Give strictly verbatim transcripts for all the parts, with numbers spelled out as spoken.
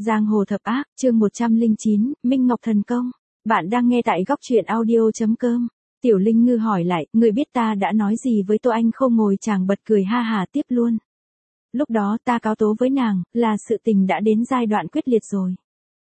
Giang hồ thập ác, chương một trăm lẻ chín, Minh Ngọc thần công. Bạn đang nghe tại góc truyện audio chấm com. Tiểu Linh Ngư hỏi lại, người biết ta đã nói gì với Tô Anh không? Ngồi chàng bật cười ha hà tiếp luôn. Lúc đó ta cáo tố với nàng, là sự tình đã đến giai đoạn quyết liệt rồi.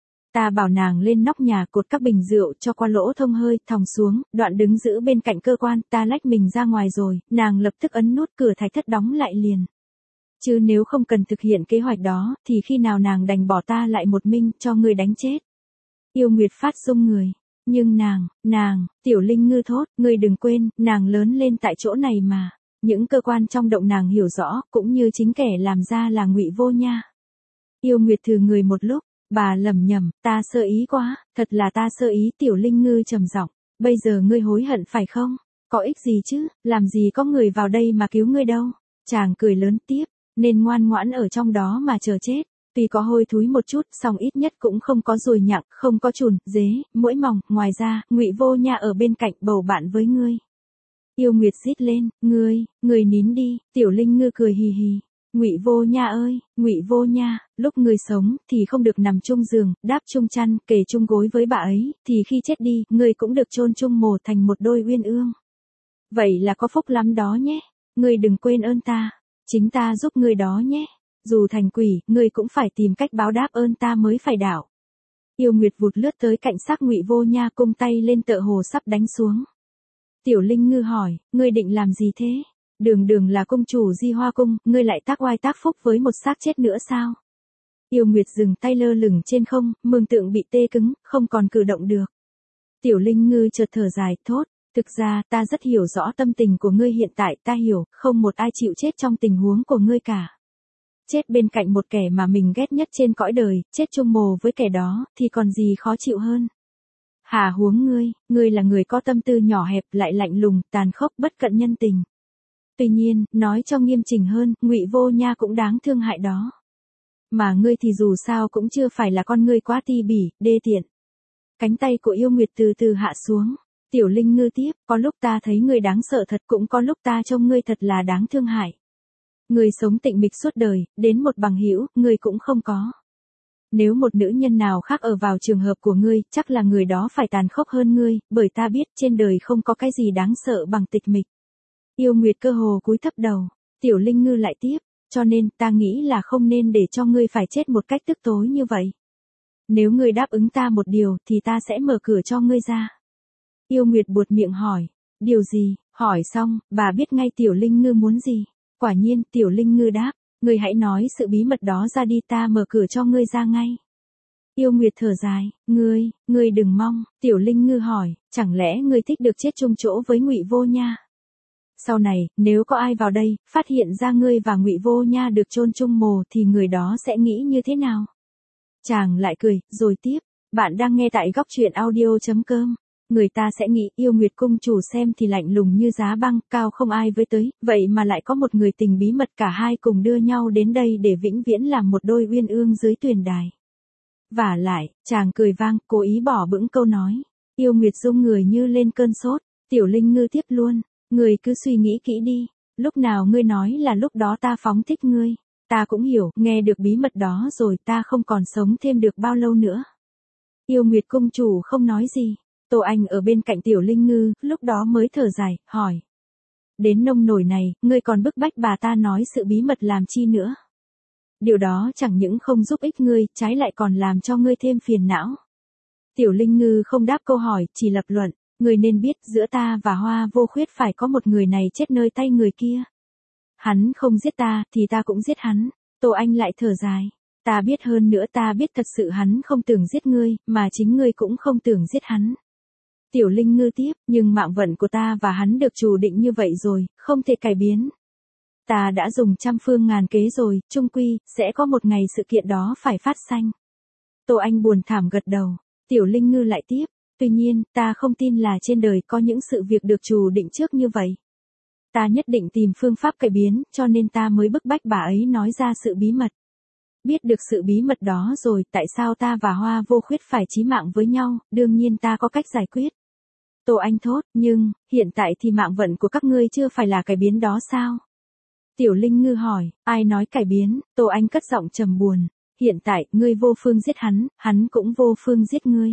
Ta bảo nàng lên nóc nhà cột các bình rượu cho qua lỗ thông hơi, thòng xuống, đoạn đứng giữ bên cạnh cơ quan, ta lách mình ra ngoài rồi, nàng lập tức ấn nút cửa thạch thất đóng lại liền. Chứ nếu không cần thực hiện kế hoạch đó, thì khi nào nàng đành bỏ ta lại một mình cho người đánh chết. Yêu Nguyệt phát rung người. Nhưng nàng, nàng, Tiểu Linh Ngư thốt, ngươi đừng quên, nàng lớn lên tại chỗ này mà. Những cơ quan trong động nàng hiểu rõ, cũng như chính kẻ làm ra là Ngụy Vô Nha. Yêu Nguyệt thừ người một lúc, bà lẩm nhẩm, ta sơ ý quá, thật là ta sơ ý. Tiểu Linh Ngư trầm giọng, bây giờ ngươi hối hận phải không? Có ích gì chứ, làm gì có người vào đây mà cứu ngươi đâu. Chàng cười lớn tiếp, nên ngoan ngoãn ở trong đó mà chờ chết. Tuy có hôi thúi một chút, song ít nhất cũng không có ruồi nhặng, không có trùn, dế, muỗi mòng. Ngoài ra, Ngụy Vô Nha ở bên cạnh bầu bạn với ngươi. Yêu Nguyệt rít lên, ngươi, ngươi nín đi. Tiểu Linh Ngư cười hì hì. Ngụy Vô Nha ơi, Ngụy Vô Nha, lúc ngươi sống thì không được nằm chung giường, đáp chung chăn, kề chung gối với bà ấy, thì khi chết đi, ngươi cũng được chôn chung mồ thành một đôi uyên ương. Vậy là có phúc lắm đó nhé. Ngươi đừng quên ơn ta. Chính ta giúp ngươi đó nhé. Dù thành quỷ, ngươi cũng phải tìm cách báo đáp ơn ta mới phải đảo. Yêu Nguyệt vụt lướt tới cạnh xác Ngụy Vô Nha, cung tay lên tựa hồ sắp đánh xuống. Tiểu Linh Ngư hỏi, ngươi định làm gì thế? Đường đường là cung chủ Di Hoa Cung, ngươi lại tác oai tác phúc với một xác chết nữa sao? Yêu Nguyệt dừng tay lơ lửng trên không, mường tượng bị tê cứng, không còn cử động được. Tiểu Linh Ngư chợt thở dài, thốt, thực ra, ta rất hiểu rõ tâm tình của ngươi hiện tại, ta hiểu, không một ai chịu chết trong tình huống của ngươi cả. Chết bên cạnh một kẻ mà mình ghét nhất trên cõi đời, chết chung mồ với kẻ đó, thì còn gì khó chịu hơn. Hà huống ngươi, ngươi là người có tâm tư nhỏ hẹp, lại lạnh lùng, tàn khốc, bất cận nhân tình. Tuy nhiên, nói cho nghiêm chỉnh hơn, Ngụy Vô Nha cũng đáng thương hại đó. Mà ngươi thì dù sao cũng chưa phải là con ngươi quá ti bỉ, đê tiện. Cánh tay của Yêu Nguyệt từ từ hạ xuống. Tiểu Linh Ngư tiếp, có lúc ta thấy ngươi đáng sợ thật, cũng có lúc ta trông ngươi thật là đáng thương hại. Ngươi sống tịnh mịch suốt đời, đến một bằng hữu, ngươi cũng không có. Nếu một nữ nhân nào khác ở vào trường hợp của ngươi, chắc là người đó phải tàn khốc hơn ngươi, bởi ta biết trên đời không có cái gì đáng sợ bằng tịch mịch. Yêu Nguyệt cơ hồ cúi thấp đầu. Tiểu Linh Ngư lại tiếp, cho nên ta nghĩ là không nên để cho ngươi phải chết một cách tức tối như vậy. Nếu ngươi đáp ứng ta một điều, thì ta sẽ mở cửa cho ngươi ra. Yêu Nguyệt buột miệng hỏi, điều gì? Hỏi xong, bà biết ngay Tiểu Linh Ngư muốn gì. Quả nhiên, Tiểu Linh Ngư đáp, ngươi hãy nói sự bí mật đó ra đi, ta mở cửa cho ngươi ra ngay. Yêu Nguyệt thở dài, ngươi, ngươi đừng mong. Tiểu Linh Ngư hỏi, chẳng lẽ ngươi thích được chết chung chỗ với Ngụy Vô Nha? Sau này, nếu có ai vào đây, phát hiện ra ngươi và Ngụy Vô Nha được chôn chung mồ thì người đó sẽ nghĩ như thế nào? Chàng lại cười, rồi tiếp, bạn đang nghe tại góc truyện audio chấm com. Người ta sẽ nghĩ Yêu Nguyệt cung chủ xem thì lạnh lùng như giá băng, cao không ai với tới, vậy mà lại có một người tình bí mật, cả hai cùng đưa nhau đến đây để vĩnh viễn làm một đôi uyên ương dưới tuyền đài. Vả lại, chàng cười vang, cố ý bỏ bững câu nói. Yêu Nguyệt rung người như lên cơn sốt. Tiểu Linh Ngư tiếp luôn, ngươi cứ suy nghĩ kỹ đi, lúc nào ngươi nói là lúc đó ta phóng thích ngươi. Ta cũng hiểu, nghe được bí mật đó rồi ta không còn sống thêm được bao lâu nữa. Yêu Nguyệt cung chủ không nói gì. Tô Anh ở bên cạnh Tiểu Linh Ngư, lúc đó mới thở dài, hỏi. Đến nông nổi này, ngươi còn bức bách bà ta nói sự bí mật làm chi nữa? Điều đó chẳng những không giúp ích ngươi, trái lại còn làm cho ngươi thêm phiền não. Tiểu Linh Ngư không đáp câu hỏi, chỉ lập luận, ngươi nên biết giữa ta và Hoa Vô Khuyết phải có một người này chết nơi tay người kia. Hắn không giết ta, thì ta cũng giết hắn. Tô Anh lại thở dài. Ta biết hơn nữa, ta biết thật sự hắn không tưởng giết ngươi, mà chính ngươi cũng không tưởng giết hắn. Tiểu Linh Ngư tiếp, nhưng mạng vận của ta và hắn được chủ định như vậy rồi, không thể cải biến. Ta đã dùng trăm phương ngàn kế rồi, chung quy, sẽ có một ngày sự kiện đó phải phát sanh. Tô Anh buồn thảm gật đầu. Tiểu Linh Ngư lại tiếp, tuy nhiên, ta không tin là trên đời có những sự việc được chủ định trước như vậy. Ta nhất định tìm phương pháp cải biến, cho nên ta mới bức bách bà ấy nói ra sự bí mật. Biết được sự bí mật đó rồi, tại sao ta và Hoa Vô Khuyết phải chí mạng với nhau, đương nhiên ta có cách giải quyết. Tô Anh thốt, nhưng, hiện tại thì mạng vận của các ngươi chưa phải là cải biến đó sao? Tiểu Linh Ngư hỏi, ai nói cải biến? Tô Anh cất giọng trầm buồn. Hiện tại, ngươi vô phương giết hắn, hắn cũng vô phương giết ngươi.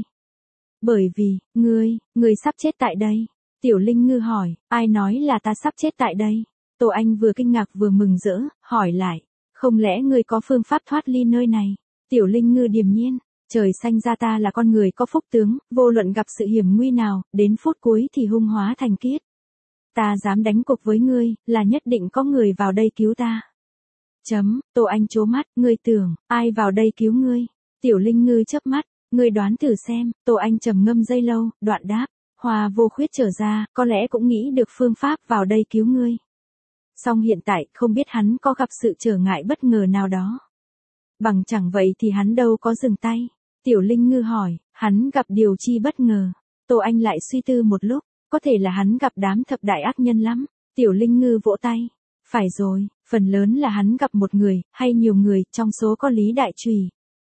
Bởi vì, ngươi, ngươi sắp chết tại đây. Tiểu Linh Ngư hỏi, ai nói là ta sắp chết tại đây? Tô Anh vừa kinh ngạc vừa mừng rỡ, hỏi lại, không lẽ ngươi có phương pháp thoát ly nơi này? Tiểu Linh Ngư điềm nhiên, trời xanh ra ta là con người có phúc tướng, vô luận gặp sự hiểm nguy nào, đến phút cuối thì hung hóa thành kiết. Ta dám đánh cuộc với ngươi, là nhất định có người vào đây cứu ta. Chấm, Tô Anh trố mắt, ngươi tưởng, ai vào đây cứu ngươi? Tiểu Linh Ngư chớp mắt, ngươi đoán thử xem, Tô Anh trầm ngâm giây lâu, đoạn đáp, Hoa Vô Khuyết trở ra, có lẽ cũng nghĩ được phương pháp vào đây cứu ngươi. Song hiện tại, không biết hắn có gặp sự trở ngại bất ngờ nào đó. Bằng chẳng vậy thì hắn đâu có dừng tay. Tiểu Linh Ngư hỏi, hắn gặp điều chi bất ngờ? Tô Anh lại suy tư một lúc, có thể là hắn gặp đám thập đại ác nhân lắm. Tiểu Linh Ngư vỗ tay. Phải rồi, phần lớn là hắn gặp một người, hay nhiều người, trong số có Lý Đại Trùy.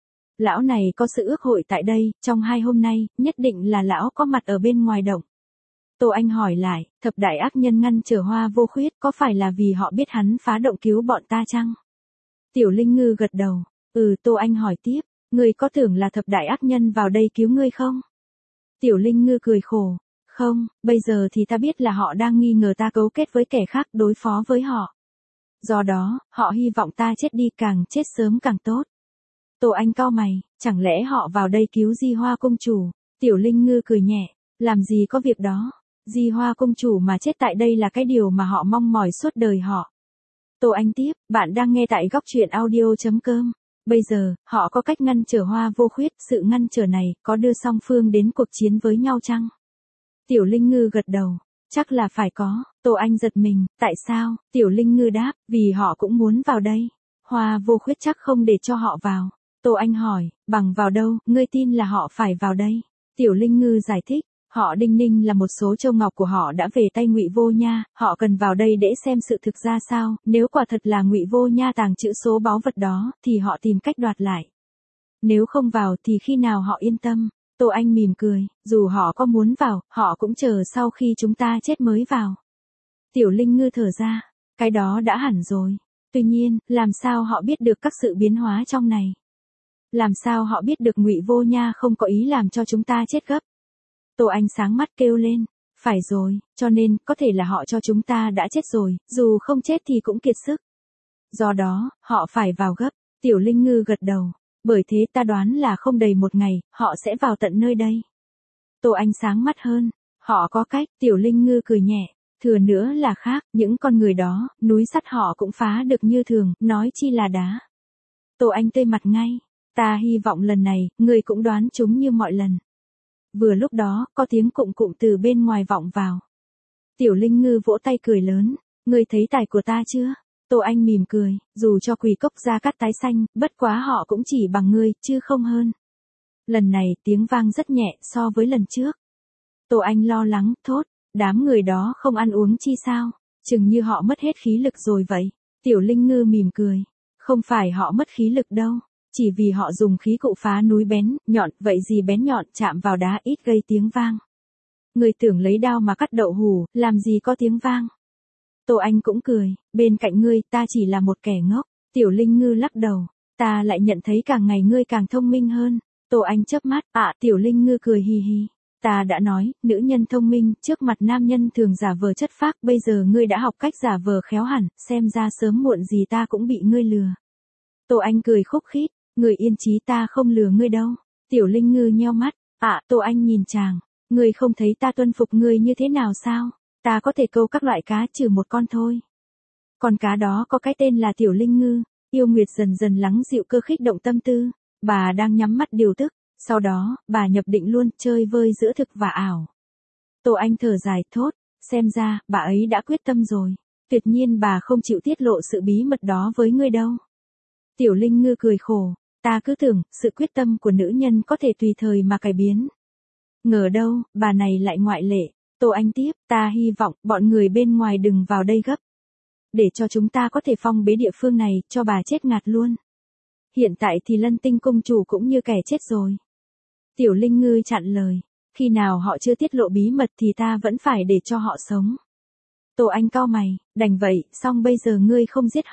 Lão này có sự ước hội tại đây, trong hai hôm nay, nhất định là lão có mặt ở bên ngoài động. Tô Anh hỏi lại, thập đại ác nhân ngăn trở Hoa Vô Khuyết, có phải là vì họ biết hắn phá động cứu bọn ta chăng? Tiểu Linh Ngư gật đầu. Ừ, Tô Anh hỏi tiếp, ngươi có tưởng là thập đại ác nhân vào đây cứu ngươi không? Tiểu Linh Ngư cười khổ. Không, bây giờ thì ta biết là họ đang nghi ngờ ta cấu kết với kẻ khác đối phó với họ. Do đó, họ hy vọng ta chết đi, càng chết sớm càng tốt. Tô Anh cau mày, chẳng lẽ họ vào đây cứu Di Hoa công chủ? Tiểu Linh Ngư cười nhẹ, làm gì có việc đó. Di Hoa công chủ mà chết tại đây là cái điều mà họ mong mỏi suốt đời họ. Tô Anh tiếp, bạn đang nghe tại góc truyện audio.com. Bây giờ, họ có cách ngăn trở Hoa Vô Khuyết, sự ngăn trở này có đưa song phương đến cuộc chiến với nhau chăng? Tiểu Linh Ngư gật đầu, chắc là phải có. Tô Anh giật mình, tại sao? Tiểu Linh Ngư đáp, vì họ cũng muốn vào đây. Hoa Vô Khuyết chắc không để cho họ vào. Tô Anh hỏi, bằng vào đâu, ngươi tin là họ phải vào đây? Tiểu Linh Ngư giải thích, họ đinh ninh là một số châu ngọc của họ đã về tay Ngụy Vô Nha, họ cần vào đây để xem sự thực ra sao, nếu quả thật là Ngụy Vô Nha tàng trữ số báu vật đó, thì họ tìm cách đoạt lại. Nếu không vào thì khi nào họ yên tâm? Tô Anh mỉm cười, dù họ có muốn vào, họ cũng chờ sau khi chúng ta chết mới vào. Tiểu Linh Ngư thở ra, cái đó đã hẳn rồi. Tuy nhiên, làm sao họ biết được các sự biến hóa trong này? Làm sao họ biết được Ngụy Vô Nha không có ý làm cho chúng ta chết gấp? Tô Anh sáng mắt kêu lên, phải rồi, cho nên, có thể là họ cho chúng ta đã chết rồi, dù không chết thì cũng kiệt sức. Do đó, họ phải vào gấp. Tiểu Linh Ngư gật đầu. Bởi thế ta đoán là không đầy một ngày, họ sẽ vào tận nơi đây. Tô Anh sáng mắt hơn. Họ có cách, Tiểu Linh Ngư cười nhẹ. Thừa nữa là khác, những con người đó, núi sắt họ cũng phá được như thường, nói chi là đá. Tô Anh tươi mặt ngay. Ta hy vọng lần này, người cũng đoán chúng như mọi lần. Vừa lúc đó, có tiếng cụm cụm từ bên ngoài vọng vào. Tiểu Linh Ngư vỗ tay cười lớn. Ngươi thấy tài của ta chưa? Tô Anh mỉm cười, dù cho quỷ cốc ra cát tái xanh, bất quá họ cũng chỉ bằng ngươi, chứ không hơn. Lần này, tiếng vang rất nhẹ so với lần trước. Tô Anh lo lắng, thốt, đám người đó không ăn uống chi sao? Chừng như họ mất hết khí lực rồi vậy. Tiểu Linh Ngư mỉm cười. Không phải họ mất khí lực đâu. Chỉ vì họ dùng khí cụ phá núi bén, nhọn, vậy gì bén nhọn chạm vào đá ít gây tiếng vang. Người tưởng lấy đao mà cắt đậu hủ, làm gì có tiếng vang. Tô Anh cũng cười, bên cạnh ngươi, ta chỉ là một kẻ ngốc. Tiểu Linh Ngư lắc đầu, ta lại nhận thấy càng ngày ngươi càng thông minh hơn. Tô Anh chớp mắt, ạ, à, Tiểu Linh Ngư cười hì hì. Ta đã nói, nữ nhân thông minh, trước mặt nam nhân thường giả vờ chất phác, bây giờ ngươi đã học cách giả vờ khéo hẳn, xem ra sớm muộn gì ta cũng bị ngươi lừa. Tô Anh cười khúc khít, người yên chí ta không lừa ngươi đâu. Tiểu Linh Ngư nheo mắt, ạ, à, Tô Anh nhìn chàng, ngươi không thấy ta tuân phục ngươi như thế nào sao? Ta có thể câu các loại cá trừ một con thôi. Con cá đó có cái tên là Tiểu Linh Ngư. Yêu Nguyệt dần dần lắng dịu cơ khích động tâm tư. Bà đang nhắm mắt điều tức. Sau đó, bà nhập định luôn, chơi vơi giữa thực và ảo. Tô Anh thở dài thốt, xem ra, bà ấy đã quyết tâm rồi. Tuyệt nhiên bà không chịu tiết lộ sự bí mật đó với ngươi đâu. Tiểu Linh Ngư cười khổ, ta cứ tưởng, sự quyết tâm của nữ nhân có thể tùy thời mà cải biến. Ngờ đâu, bà này lại ngoại lệ. Tô Anh tiếp, ta hy vọng, bọn người bên ngoài đừng vào đây gấp. Để cho chúng ta có thể phong bế địa phương này, cho bà chết ngạt luôn. Hiện tại thì Lân Tinh công chủ cũng như kẻ chết rồi. Tiểu Linh Ngư chặn lời, khi nào họ chưa tiết lộ bí mật thì ta vẫn phải để cho họ sống. Tô Anh cau mày, đành vậy, xong bây giờ ngươi không giết họ.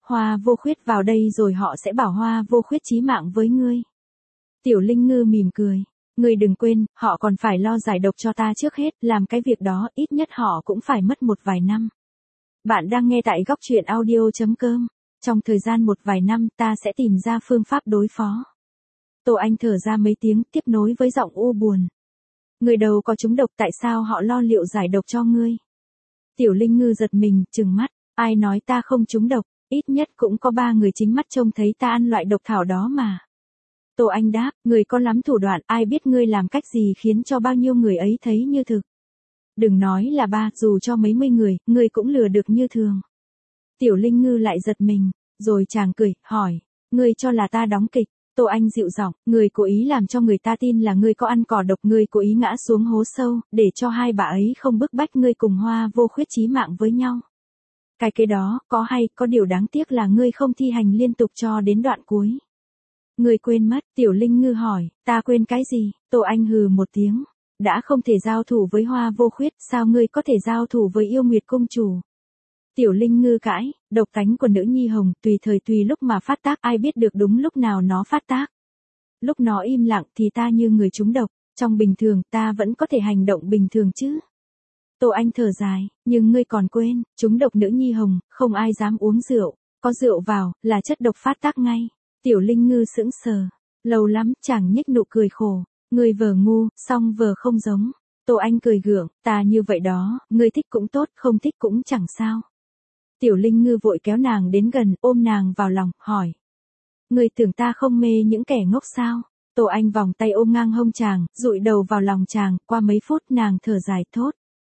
Hoa Vô Khuyết vào đây rồi họ sẽ bảo Hoa Vô Khuyết chí mạng với ngươi. Tiểu Linh Ngư mỉm cười. Ngươi đừng quên, họ còn phải lo giải độc cho ta trước hết, làm cái việc đó ít nhất họ cũng phải mất một vài năm. Bạn đang nghe tại góc truyện audio.com. Trong thời gian một vài năm ta sẽ tìm ra phương pháp đối phó. Tô Anh thở ra mấy tiếng tiếp nối với giọng u buồn. Người đầu có trúng độc tại sao họ lo liệu giải độc cho ngươi? Tiểu Linh Ngư giật mình, trừng mắt. Ai nói ta không trúng độc, ít nhất cũng có ba người chính mắt trông thấy ta ăn loại độc thảo đó mà. Tô Anh đáp, người có lắm thủ đoạn, ai biết ngươi làm cách gì khiến cho bao nhiêu người ấy thấy như thực. Đừng nói là ba, dù cho mấy mươi người, ngươi cũng lừa được như thường. Tiểu Linh Ngư lại giật mình, rồi chàng cười, hỏi, ngươi cho là ta đóng kịch. Tô Anh dịu giọng, ngươi cố ý làm cho người ta tin là ngươi có ăn cỏ độc, ngươi cố ý ngã xuống hố sâu, để cho hai bà ấy không bức bách ngươi cùng Hoa Vô Khuyết chí mạng với nhau. Cái cái đó, có hay, có điều đáng tiếc là ngươi không thi hành liên tục cho đến đoạn cuối. Ngươi quên mất, Tiểu Linh Ngư hỏi, ta quên cái gì? Tô Anh hừ một tiếng, đã không thể giao thủ với Hoa Vô Khuyết, sao ngươi có thể giao thủ với Yêu Nguyệt Cung Chủ? Tiểu Linh Ngư cãi, độc tánh của nữ nhi hồng, tùy thời tùy lúc mà phát tác, ai biết được đúng lúc nào nó phát tác. Lúc nó im lặng thì ta như người trúng độc, trong bình thường ta vẫn có thể hành động bình thường chứ. Tô Anh thở dài, nhưng ngươi còn quên, trúng độc nữ nhi hồng, không ai dám uống rượu, có rượu vào, là chất độc phát tác ngay. Tiểu Linh Ngư sững sờ, lâu lắm chàng nhếch nụ cười khổ, ngươi vờ ngu, song vờ không giống. Tô Anh cười gượng, ta như vậy đó, ngươi thích cũng tốt, không thích cũng chẳng sao. Tiểu Linh Ngư vội kéo nàng đến gần, ôm nàng vào lòng, hỏi. Ngươi tưởng ta không mê những kẻ ngốc sao? Tô Anh vòng tay ôm ngang hông chàng, dụi đầu vào lòng chàng, qua mấy phút nàng thở dài thốt.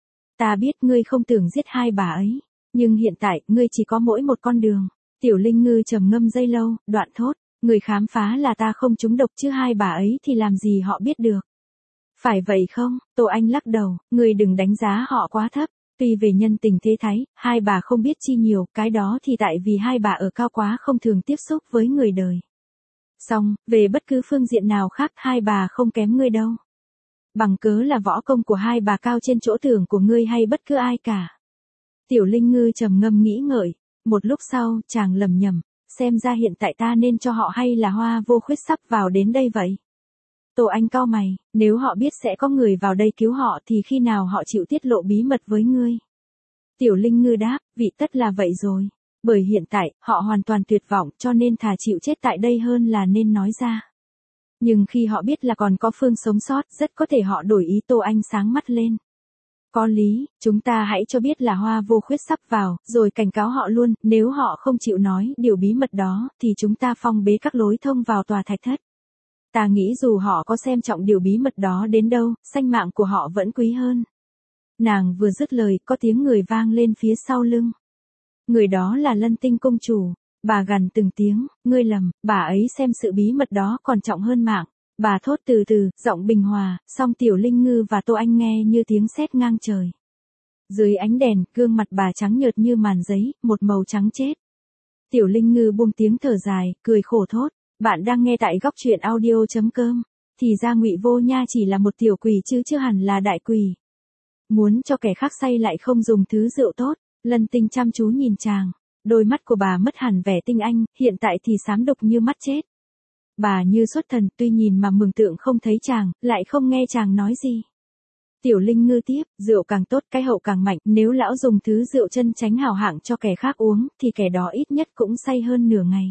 Ta biết ngươi không tưởng giết hai bà ấy, nhưng hiện tại, ngươi chỉ có mỗi một con đường. Tiểu Linh Ngư trầm ngâm giây lâu, đoạn thốt, người khám phá là ta không trúng độc chứ hai bà ấy thì làm gì họ biết được. Phải vậy không? Tô Anh lắc đầu, ngươi đừng đánh giá họ quá thấp. Tuy về nhân tình thế thái, hai bà không biết chi nhiều, cái đó thì tại vì hai bà ở cao quá không thường tiếp xúc với người đời. Xong, về bất cứ phương diện nào khác hai bà không kém ngươi đâu. Bằng cớ là võ công của hai bà cao trên chỗ tưởng của ngươi hay bất cứ ai cả. Tiểu Linh Ngư trầm ngâm nghĩ ngợi, một lúc sau, chàng lầm nhầm, xem ra hiện tại ta nên cho họ hay là Hoa Vô Khuyết sắp vào đến đây vậy. Tô Anh cau mày, nếu họ biết sẽ có người vào đây cứu họ thì khi nào họ chịu tiết lộ bí mật với ngươi? Tiểu Linh Ngư đáp, vị tất là vậy rồi. Bởi hiện tại, họ hoàn toàn tuyệt vọng cho nên thà chịu chết tại đây hơn là nên nói ra. Nhưng khi họ biết là còn có phương sống sót, rất có thể họ đổi ý. Tô Anh sáng mắt lên. Có lý, chúng ta hãy cho biết là Hoa Vô Khuyết sắp vào, rồi cảnh cáo họ luôn, nếu họ không chịu nói điều bí mật đó, thì chúng ta phong bế các lối thông vào tòa thạch thất. Ta nghĩ dù họ có xem trọng điều bí mật đó đến đâu, sanh mạng của họ vẫn quý hơn. Nàng vừa dứt lời, có tiếng người vang lên phía sau lưng. Người đó là Lân Tinh Cung Chủ. Bà gằn từng tiếng, ngươi lầm, bà ấy xem sự bí mật đó còn trọng hơn mạng. Bà thốt từ từ, giọng bình hòa, song Tiểu Linh Ngư và Tô Anh nghe như tiếng sét ngang trời. Dưới ánh đèn, gương mặt bà trắng nhợt như màn giấy, một màu trắng chết. Tiểu Linh Ngư buông tiếng thở dài, cười khổ thốt. Bạn đang nghe tại góc truyện audio.com. Thì ra Ngụy Vô Nha chỉ là một tiểu quỷ chứ chưa hẳn là đại quỷ. Muốn cho kẻ khác say lại không dùng thứ rượu tốt. Lân Tinh chăm chú nhìn chàng. Đôi mắt của bà mất hẳn vẻ tinh anh, hiện tại thì xám đục như mắt chết. Bà như xuất thần, tuy nhìn mà mường tượng không thấy chàng, lại không nghe chàng nói gì. Tiểu Linh Ngư tiếp, rượu càng tốt cái hậu càng mạnh, nếu lão dùng thứ rượu chân chánh hảo hạng cho kẻ khác uống, thì kẻ đó ít nhất cũng say hơn nửa ngày.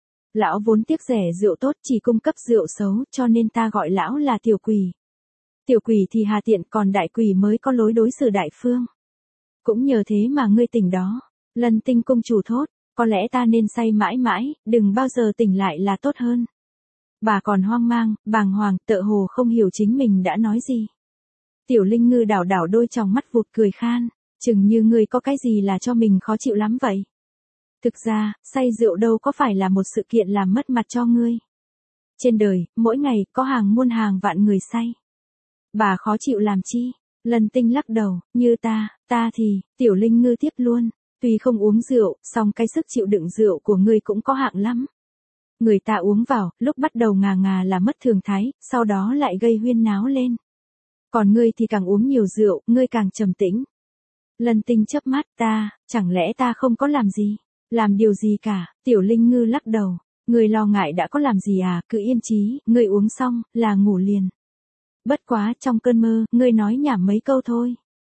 Lão vốn tiếc rẻ rượu tốt chỉ cung cấp rượu xấu, cho nên ta gọi lão là tiểu quỷ. Tiểu quỷ thì hà tiện, còn đại quỷ mới có lối đối xử đại phương. Cũng nhờ thế mà ngươi tỉnh đó. Lân Tinh Cung Chủ thốt, có lẽ ta nên say mãi mãi, đừng bao giờ tỉnh lại là tốt hơn. Bà còn hoang mang, bàng hoàng, tựa hồ không hiểu chính mình đã nói gì. Tiểu Linh Ngư đảo đảo đôi tròng mắt vụt cười khan, chừng như ngươi có cái gì là cho mình khó chịu lắm vậy. Thực ra, say rượu đâu có phải là một sự kiện làm mất mặt cho ngươi. Trên đời, mỗi ngày, có hàng muôn hàng vạn người say. Bà khó chịu làm chi? Lân Tinh lắc đầu, như ta, ta thì, Tiểu Linh Ngư tiếp luôn. Tuy không uống rượu, song cái sức chịu đựng rượu của ngươi cũng có hạng lắm. Người ta uống vào, lúc bắt đầu ngà ngà là mất thường thái, sau đó lại gây huyên náo lên. Còn ngươi thì càng uống nhiều rượu, ngươi càng trầm tĩnh. Lân Tinh chớp mắt, ta, chẳng lẽ ta không có làm gì? Làm điều gì cả, Tiểu Linh Ngư lắc đầu. Ngươi lo ngại đã có làm gì à, cứ yên chí, ngươi uống xong, là ngủ liền. Bất quá, trong cơn mơ, ngươi nói nhảm mấy câu thôi.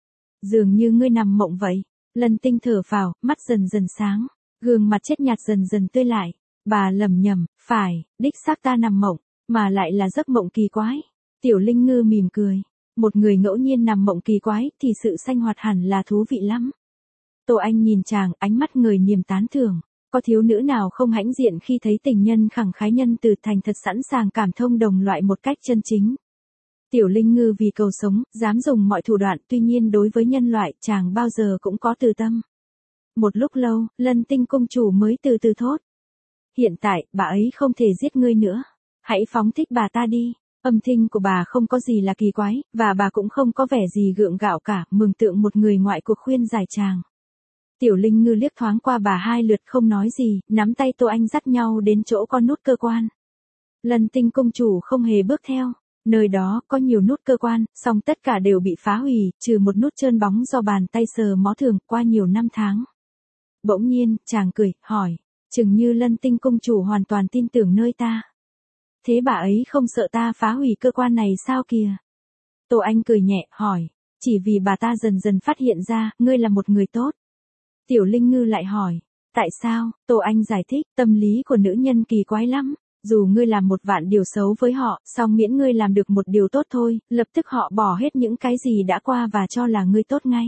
Dường như ngươi nằm mộng vậy. Lân Tinh thở phào, mắt dần dần sáng, gương mặt chết nhạt dần dần tươi lại. Bà lẩm nhẩm, phải, đích xác ta nằm mộng, mà lại là giấc mộng kỳ quái. Tiểu Linh Ngư mỉm cười. Một người ngẫu nhiên nằm mộng kỳ quái, thì sự sanh hoạt hẳn là thú vị lắm. Tô Anh nhìn chàng, ánh mắt người niềm tán thưởng. Có thiếu nữ nào không hãnh diện khi thấy tình nhân khẳng khái nhân từ thành thật sẵn sàng cảm thông đồng loại một cách chân chính. Tiểu Linh Ngư vì cầu sống, dám dùng mọi thủ đoạn, tuy nhiên đối với nhân loại, chàng bao giờ cũng có từ tâm. Một lúc lâu, Lân Tinh công chủ mới từ từ thốt. Hiện tại, bà ấy không thể giết ngươi nữa. Hãy phóng thích bà ta đi. Âm thanh của bà không có gì là kỳ quái, và bà cũng không có vẻ gì gượng gạo cả, mường tượng một người ngoại cuộc khuyên giải chàng. Tiểu Linh Ngư liếc thoáng qua bà hai lượt không nói gì, nắm tay Tô Anh dắt nhau đến chỗ con nút cơ quan. Lân Tinh công chủ không hề bước theo. Nơi đó có nhiều nút cơ quan, song tất cả đều bị phá hủy, trừ một nút trơn bóng do bàn tay sờ mó thường qua nhiều năm tháng. Bỗng nhiên, chàng cười, hỏi, chừng như Lân Tinh công chủ hoàn toàn tin tưởng nơi ta. Thế bà ấy không sợ ta phá hủy cơ quan này sao kìa? Tô Anh cười nhẹ, hỏi, chỉ vì bà ta dần dần phát hiện ra, ngươi là một người tốt. Tiểu Linh Ngư lại hỏi, tại sao? Tô Anh giải thích, tâm lý của nữ nhân kỳ quái lắm. Dù ngươi làm một vạn điều xấu với họ, song miễn ngươi làm được một điều tốt thôi, lập tức họ bỏ hết những cái gì đã qua và cho là ngươi tốt ngay.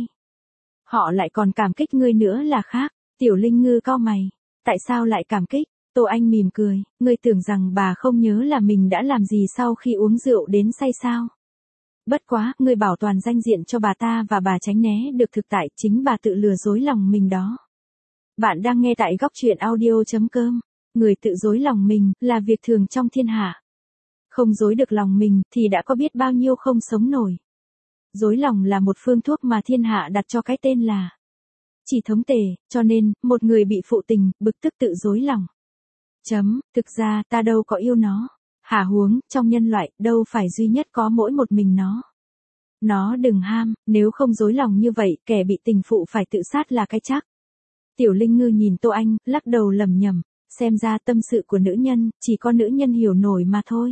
Họ lại còn cảm kích ngươi nữa là khác. Tiểu Linh Ngư cau mày. Tại sao lại cảm kích? Tô Anh mỉm cười, ngươi tưởng rằng bà không nhớ là mình đã làm gì sau khi uống rượu đến say sao? Bất quá, ngươi bảo toàn danh diện cho bà ta và bà tránh né được thực tại, chính bà tự lừa dối lòng mình đó. Bạn đang nghe tại góc truyện audio chấm com. Người tự dối lòng mình, là việc thường trong thiên hạ. Không dối được lòng mình, thì đã có biết bao nhiêu không sống nổi. Dối lòng là một phương thuốc mà thiên hạ đặt cho cái tên là chỉ thống tề, cho nên, một người bị phụ tình, bực tức tự dối lòng. Chấm, thực ra, ta đâu có yêu nó. Hả huống, trong nhân loại, đâu phải duy nhất có mỗi một mình nó. Nó đừng ham, nếu không dối lòng như vậy, kẻ bị tình phụ phải tự sát là cái chắc. Tiểu Linh Ngư nhìn Tô Anh, lắc đầu lẩm nhẩm. Xem ra tâm sự của nữ nhân, chỉ có nữ nhân hiểu nổi mà thôi.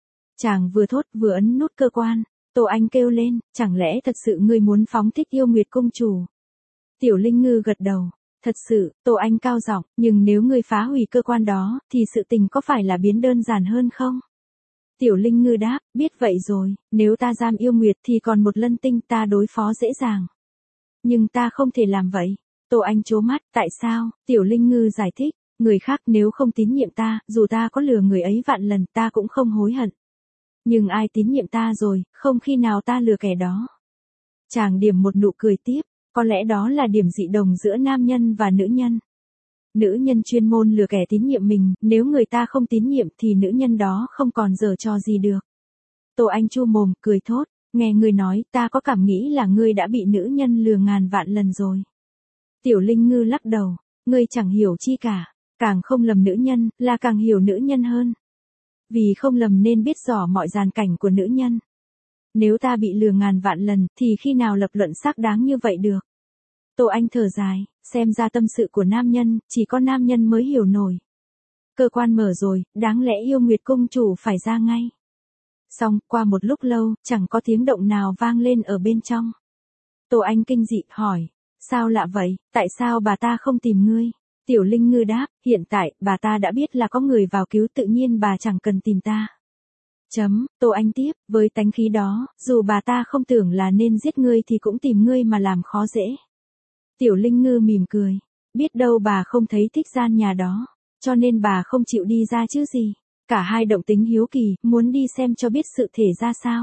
Chàng vừa thốt vừa ấn nút cơ quan. Tô Anh kêu lên, chẳng lẽ thật sự ngươi muốn phóng thích yêu Nguyệt công chủ? Tiểu Linh Ngư gật đầu. Thật sự, Tô Anh cao giọng, nhưng nếu ngươi phá hủy cơ quan đó, thì sự tình có phải là biến đơn giản hơn không? Tiểu Linh Ngư đáp, biết vậy rồi, nếu ta giam yêu Nguyệt thì còn một Lân Tinh ta đối phó dễ dàng. Nhưng ta không thể làm vậy. Tô Anh trố mắt, tại sao? Tiểu Linh Ngư giải thích. Người khác nếu không tín nhiệm ta, dù ta có lừa người ấy vạn lần ta cũng không hối hận. Nhưng ai tín nhiệm ta rồi, không khi nào ta lừa kẻ đó. Chàng điểm một nụ cười tiếp, có lẽ đó là điểm dị đồng giữa nam nhân và nữ nhân. Nữ nhân chuyên môn lừa kẻ tín nhiệm mình, nếu người ta không tín nhiệm thì nữ nhân đó không còn giở trò gì được. Tô Anh chu mồm, cười thốt, nghe ngươi nói, ta có cảm nghĩ là ngươi đã bị nữ nhân lừa ngàn vạn lần rồi. Tiểu Linh Ngư lắc đầu, ngươi chẳng hiểu chi cả. Càng không lầm nữ nhân, là càng hiểu nữ nhân hơn. Vì không lầm nên biết rõ mọi giàn cảnh của nữ nhân. Nếu ta bị lừa ngàn vạn lần, thì khi nào lập luận xác đáng như vậy được? Tô Anh thở dài, xem ra tâm sự của nam nhân, chỉ có nam nhân mới hiểu nổi. Cơ quan mở rồi, đáng lẽ yêu Nguyệt công chủ phải ra ngay. Xong, qua một lúc lâu, chẳng có tiếng động nào vang lên ở bên trong. Tô Anh kinh dị, hỏi, sao lạ vậy, tại sao bà ta không tìm ngươi? Tiểu Linh Ngư đáp, hiện tại, bà ta đã biết là có người vào cứu tự nhiên bà chẳng cần tìm ta. Chấm, Tô Anh tiếp, với tánh khí đó, dù bà ta không tưởng là nên giết ngươi thì cũng tìm ngươi mà làm khó dễ. Tiểu Linh Ngư mỉm cười, biết đâu bà không thấy thích gian nhà đó, cho nên bà không chịu đi ra chứ gì. Cả hai động tính hiếu kỳ, muốn đi xem cho biết sự thể ra sao.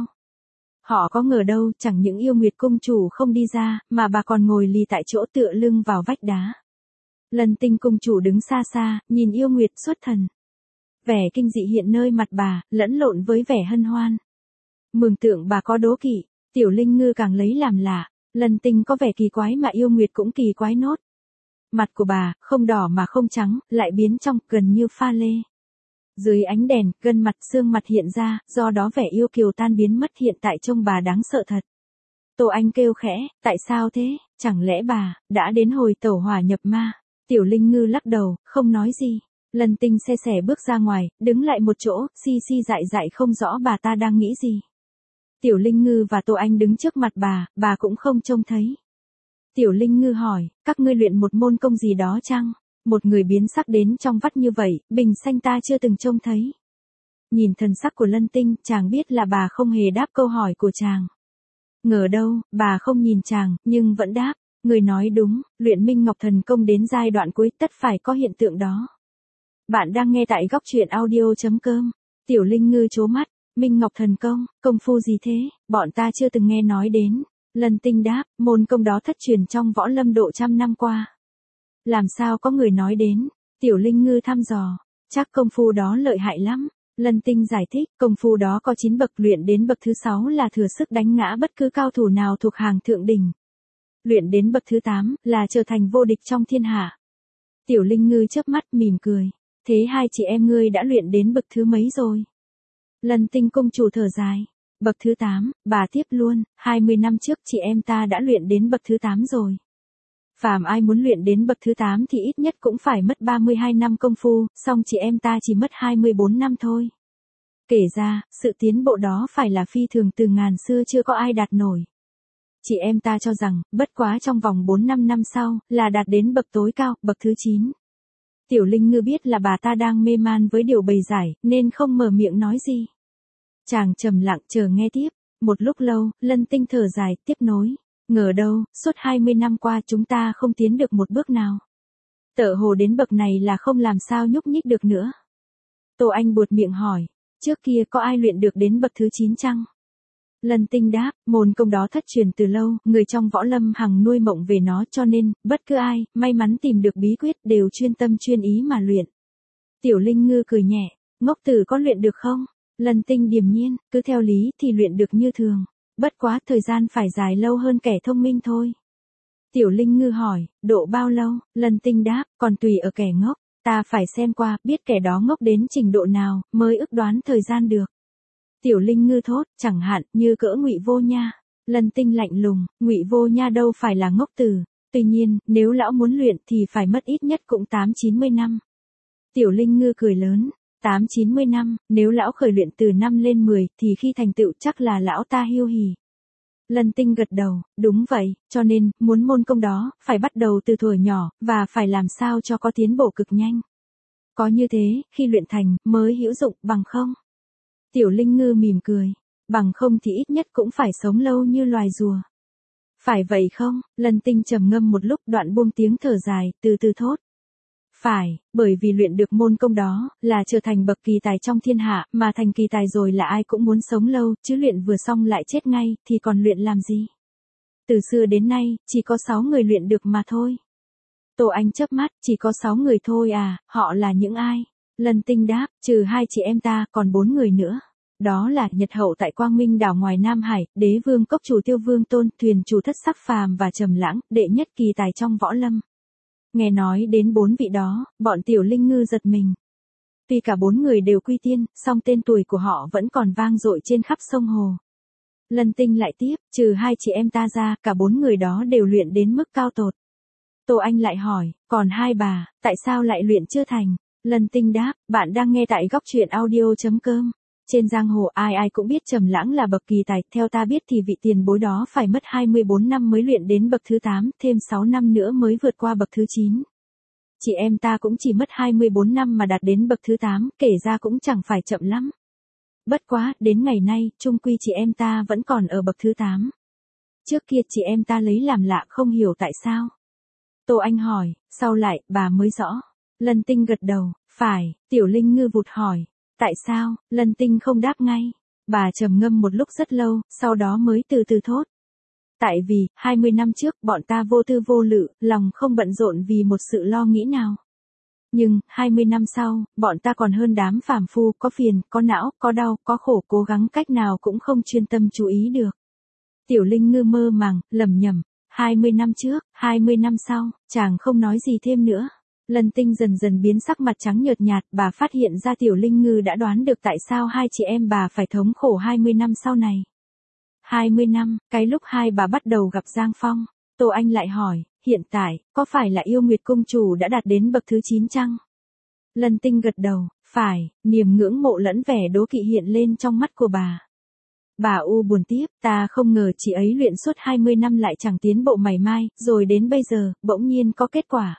Họ có ngờ đâu, chẳng những yêu Nguyệt công chủ không đi ra, mà bà còn ngồi lì tại chỗ tựa lưng vào vách đá. Lân Tinh công chủ đứng xa xa, nhìn yêu Nguyệt xuất thần. Vẻ kinh dị hiện nơi mặt bà, lẫn lộn với vẻ hân hoan. Mường tượng bà có đố kỵ, Tiểu Linh Ngư càng lấy làm lạ, Lân Tinh có vẻ kỳ quái mà yêu Nguyệt cũng kỳ quái nốt. Mặt của bà, không đỏ mà không trắng, lại biến trong, gần như pha lê. Dưới ánh đèn, gân mặt xương mặt hiện ra, do đó vẻ yêu kiều tan biến mất hiện tại trông bà đáng sợ thật. Tô Anh kêu khẽ, tại sao thế, chẳng lẽ bà, đã đến hồi tẩu hỏa nhập ma? Tiểu Linh Ngư lắc đầu, không nói gì. Lân Tinh xe xẻ bước ra ngoài, đứng lại một chỗ, si si dại dại không rõ bà ta đang nghĩ gì. Tiểu Linh Ngư và Tô Anh đứng trước mặt bà, bà cũng không trông thấy. Tiểu Linh Ngư hỏi, các ngươi luyện một môn công gì đó chăng? Một người biến sắc đến trong vắt như vậy, bình xanh ta chưa từng trông thấy. Nhìn thần sắc của Lân Tinh, chàng biết là bà không hề đáp câu hỏi của chàng. Ngờ đâu, bà không nhìn chàng, nhưng vẫn đáp. Người nói đúng, luyện Minh Ngọc Thần Công đến giai đoạn cuối tất phải có hiện tượng đó. Bạn đang nghe tại góc truyện audio.com. Tiểu Linh Ngư trố mắt, Minh Ngọc Thần Công, công phu gì thế, bọn ta chưa từng nghe nói đến. Lân Tinh đáp, môn công đó thất truyền trong võ lâm độ trăm năm qua. Làm sao có người nói đến? Tiểu Linh Ngư thăm dò, chắc công phu đó lợi hại lắm. Lân Tinh giải thích, công phu đó có chín bậc, luyện đến bậc thứ sáu là thừa sức đánh ngã bất cứ cao thủ nào thuộc hàng thượng đỉnh. Luyện đến bậc thứ tám là trở thành vô địch trong thiên hạ. Tiểu Linh Ngư chớp mắt mỉm cười, thế hai chị em ngươi đã luyện đến bậc thứ mấy rồi? Lân Tinh công chủ thở dài, bậc thứ tám, bà tiếp luôn, hai mươi năm trước chị em ta đã luyện đến bậc thứ tám rồi. Phàm ai muốn luyện đến bậc thứ tám thì ít nhất cũng phải mất ba mươi hai năm công phu, song chị em ta chỉ mất hai mươi bốn năm thôi. Kể ra, sự tiến bộ đó phải là phi thường, từ ngàn xưa chưa có ai đạt nổi. Chị em ta cho rằng, bất quá trong vòng bốn năm năm sau, là đạt đến bậc tối cao, bậc thứ chín. Tiểu Linh Ngư biết là bà ta đang mê man với điều bày giải, nên không mở miệng nói gì. Chàng trầm lặng chờ nghe tiếp, một lúc lâu, Lân Tinh thở dài, tiếp nối. Ngờ đâu, suốt hai mươi năm qua chúng ta không tiến được một bước nào. Tựa hồ đến bậc này là không làm sao nhúc nhích được nữa. Tô Anh buột miệng hỏi, trước kia có ai luyện được đến bậc thứ chín chăng? Lân Tinh đáp, môn công đó thất truyền từ lâu, người trong võ lâm hằng nuôi mộng về nó, cho nên, bất cứ ai, may mắn tìm được bí quyết đều chuyên tâm chuyên ý mà luyện. Tiểu Linh Ngư cười nhẹ, ngốc tử có luyện được không? Lân Tinh điềm nhiên, cứ theo lý thì luyện được như thường. Bất quá thời gian phải dài lâu hơn kẻ thông minh thôi. Tiểu Linh Ngư hỏi, độ bao lâu? Lân Tinh đáp, còn tùy ở kẻ ngốc, ta phải xem qua, biết kẻ đó ngốc đến trình độ nào, mới ước đoán thời gian được. Tiểu Linh Ngư thốt, chẳng hạn, như cỡ Ngụy Vô Nha. Lân Tinh lạnh lùng, Ngụy Vô Nha đâu phải là ngốc tử, tuy nhiên, nếu lão muốn luyện thì phải mất ít nhất cũng tám chín mươi năm. Tiểu Linh Ngư cười lớn, tám chín mươi năm, nếu lão khởi luyện từ năm lên mười, thì khi thành tựu chắc là lão ta hiu hỉ. Lân Tinh gật đầu, đúng vậy, cho nên, muốn môn công đó, phải bắt đầu từ thuở nhỏ, và phải làm sao cho có tiến bộ cực nhanh. Có như thế, khi luyện thành, mới hữu dụng, bằng không? Tiểu Linh Ngư mỉm cười, bằng không thì ít nhất cũng phải sống lâu như loài rùa. Phải vậy không? Lân Tinh trầm ngâm một lúc, đoạn buông tiếng thở dài, từ từ thốt. Phải, bởi vì luyện được môn công đó, là trở thành bậc kỳ tài trong thiên hạ, mà thành kỳ tài rồi là ai cũng muốn sống lâu, chứ luyện vừa xong lại chết ngay, thì còn luyện làm gì? Từ xưa đến nay, chỉ có sáu người luyện được mà thôi. Tô Anh chớp mắt, chỉ có sáu người thôi à, họ là những ai? Lân Tinh đáp, trừ hai chị em ta, còn bốn người nữa. Đó là Nhật Hậu tại Quang Minh đảo ngoài Nam Hải, Đế Vương Cốc chủ Tiêu Vương Tôn, thuyền chủ Thất Sắc Phàm và Trầm Lãng, đệ nhất kỳ tài trong võ lâm. Nghe nói đến bốn vị đó, bọn Tiểu Linh Ngư giật mình. Tuy cả bốn người đều quy tiên, song tên tuổi của họ vẫn còn vang dội trên khắp sông hồ. Lân Tinh lại tiếp, trừ hai chị em ta ra, cả bốn người đó đều luyện đến mức cao tột. Tô Anh lại hỏi, còn hai bà, tại sao lại luyện chưa thành? Lân Tinh đáp, bạn đang nghe tại góc truyện audio.com. Trên giang hồ ai ai cũng biết Trầm Lãng là bậc kỳ tài, theo ta biết thì vị tiền bối đó phải mất hai mươi bốn năm mới luyện đến bậc thứ tám, thêm sáu năm nữa mới vượt qua bậc thứ chín. Chị em ta cũng chỉ mất hai mươi bốn năm mà đạt đến bậc thứ tám, kể ra cũng chẳng phải chậm lắm. Bất quá, đến ngày nay, chung quy chị em ta vẫn còn ở bậc thứ tám. Trước kia chị em ta lấy làm lạ, không hiểu tại sao. Tô Anh hỏi, sau lại, bà mới rõ. Lân Tinh gật đầu, phải. Tiểu Linh Ngư vụt hỏi, tại sao? Lân Tinh không đáp ngay. Bà trầm ngâm một lúc rất lâu, sau đó mới từ từ thốt. Tại vì, hai mươi năm trước, bọn ta vô tư vô lự, lòng không bận rộn vì một sự lo nghĩ nào. Nhưng, hai mươi năm sau, bọn ta còn hơn đám phàm phu, có phiền, có não, có đau, có khổ, cố gắng cách nào cũng không chuyên tâm chú ý được. Tiểu Linh Ngư mơ màng, lẩm nhẩm, hai mươi năm trước, hai mươi năm sau, chàng không nói gì thêm nữa. Lân Tinh dần dần biến sắc mặt trắng nhợt nhạt, bà phát hiện ra Tiểu Linh Ngư đã đoán được tại sao hai chị em bà phải thống khổ hai mươi năm sau này. hai mươi năm, cái lúc hai bà bắt đầu gặp Giang Phong, Tô Anh lại hỏi, hiện tại, có phải là yêu Nguyệt Cung chủ đã đạt đến bậc thứ chín chăng? Lân Tinh gật đầu, phải, niềm ngưỡng mộ lẫn vẻ đố kỵ hiện lên trong mắt của bà. Bà U buồn tiếp, ta không ngờ chị ấy luyện suốt hai mươi năm lại chẳng tiến bộ mảy may, rồi đến bây giờ, bỗng nhiên có kết quả.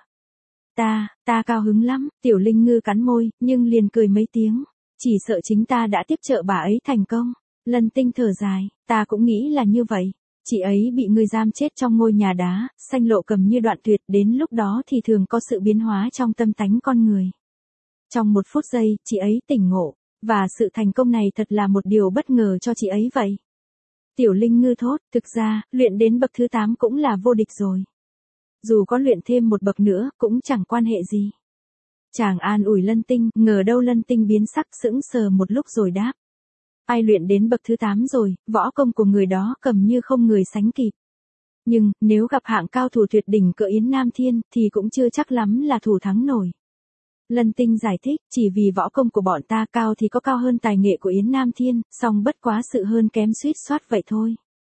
Ta, ta cao hứng lắm, Tiểu Linh Ngư cắn môi, nhưng liền cười mấy tiếng. Chỉ sợ chính ta đã tiếp trợ bà ấy thành công. Lân Tinh thở dài, ta cũng nghĩ là như vậy. Chị ấy bị người giam chết trong ngôi nhà đá, sanh lộ cầm như đoạn tuyệt, đến lúc đó thì thường có sự biến hóa trong tâm tánh con người. Trong một phút giây, chị ấy tỉnh ngộ, và sự thành công này thật là một điều bất ngờ cho chị ấy vậy. Tiểu Linh Ngư thốt, thực ra, luyện đến bậc thứ tám cũng là vô địch rồi. Dù có luyện thêm một bậc nữa, cũng chẳng quan hệ gì. Chàng an ủi Lân Tinh, ngờ đâu Lân Tinh biến sắc sững sờ một lúc rồi đáp. Ai luyện đến bậc thứ tám rồi, võ công của người đó cầm như không người sánh kịp. Nhưng, nếu gặp hạng cao thủ tuyệt đỉnh cỡ Yến Nam Thiên, thì cũng chưa chắc lắm là thủ thắng nổi. Lân Tinh giải thích, chỉ vì võ công của bọn ta cao thì có cao hơn tài nghệ của Yến Nam Thiên, song bất quá sự hơn kém suýt soát vậy thôi.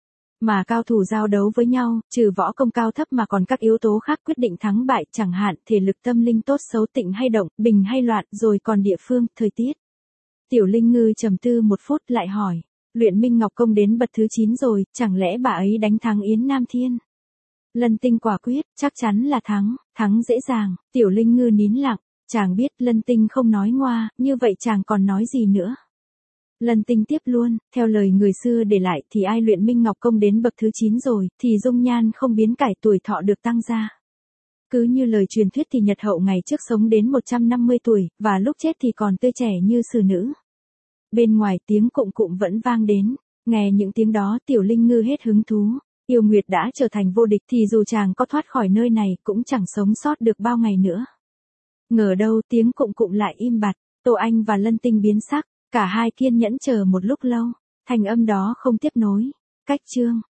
Mà cao thủ giao đấu với nhau, trừ võ công cao thấp mà còn các yếu tố khác quyết định thắng bại, chẳng hạn thể lực tâm linh tốt xấu tịnh hay động, bình hay loạn, rồi còn địa phương, thời tiết. Tiểu Linh Ngư trầm tư một phút lại hỏi, luyện Minh Ngọc Công đến bậc thứ chín rồi, chẳng lẽ bà ấy đánh thắng Yến Nam Thiên? Lân Tinh quả quyết, chắc chắn là thắng, thắng dễ dàng. Tiểu Linh Ngư nín lặng, chàng biết Lân Tinh không nói ngoa, như vậy chàng còn nói gì nữa? Lân Tinh tiếp luôn, theo lời người xưa để lại thì ai luyện Minh Ngọc Công đến bậc thứ chín rồi, thì dung nhan không biến cải, tuổi thọ được tăng ra. Cứ như lời truyền thuyết thì Nhật Hậu ngày trước sống đến một trăm năm mươi tuổi, và lúc chết thì còn tươi trẻ như xử nữ. Bên ngoài tiếng cụng cụm vẫn vang đến, nghe những tiếng đó Tiểu Linh Ngư hết hứng thú. Yêu Nguyệt đã trở thành vô địch thì dù chàng có thoát khỏi nơi này cũng chẳng sống sót được bao ngày nữa. Ngờ đâu tiếng cụng cụm lại im bặt, Tô Anh và Lân Tinh biến sắc, cả hai kiên nhẫn chờ một lúc lâu, thanh âm đó không tiếp nối. Cách chương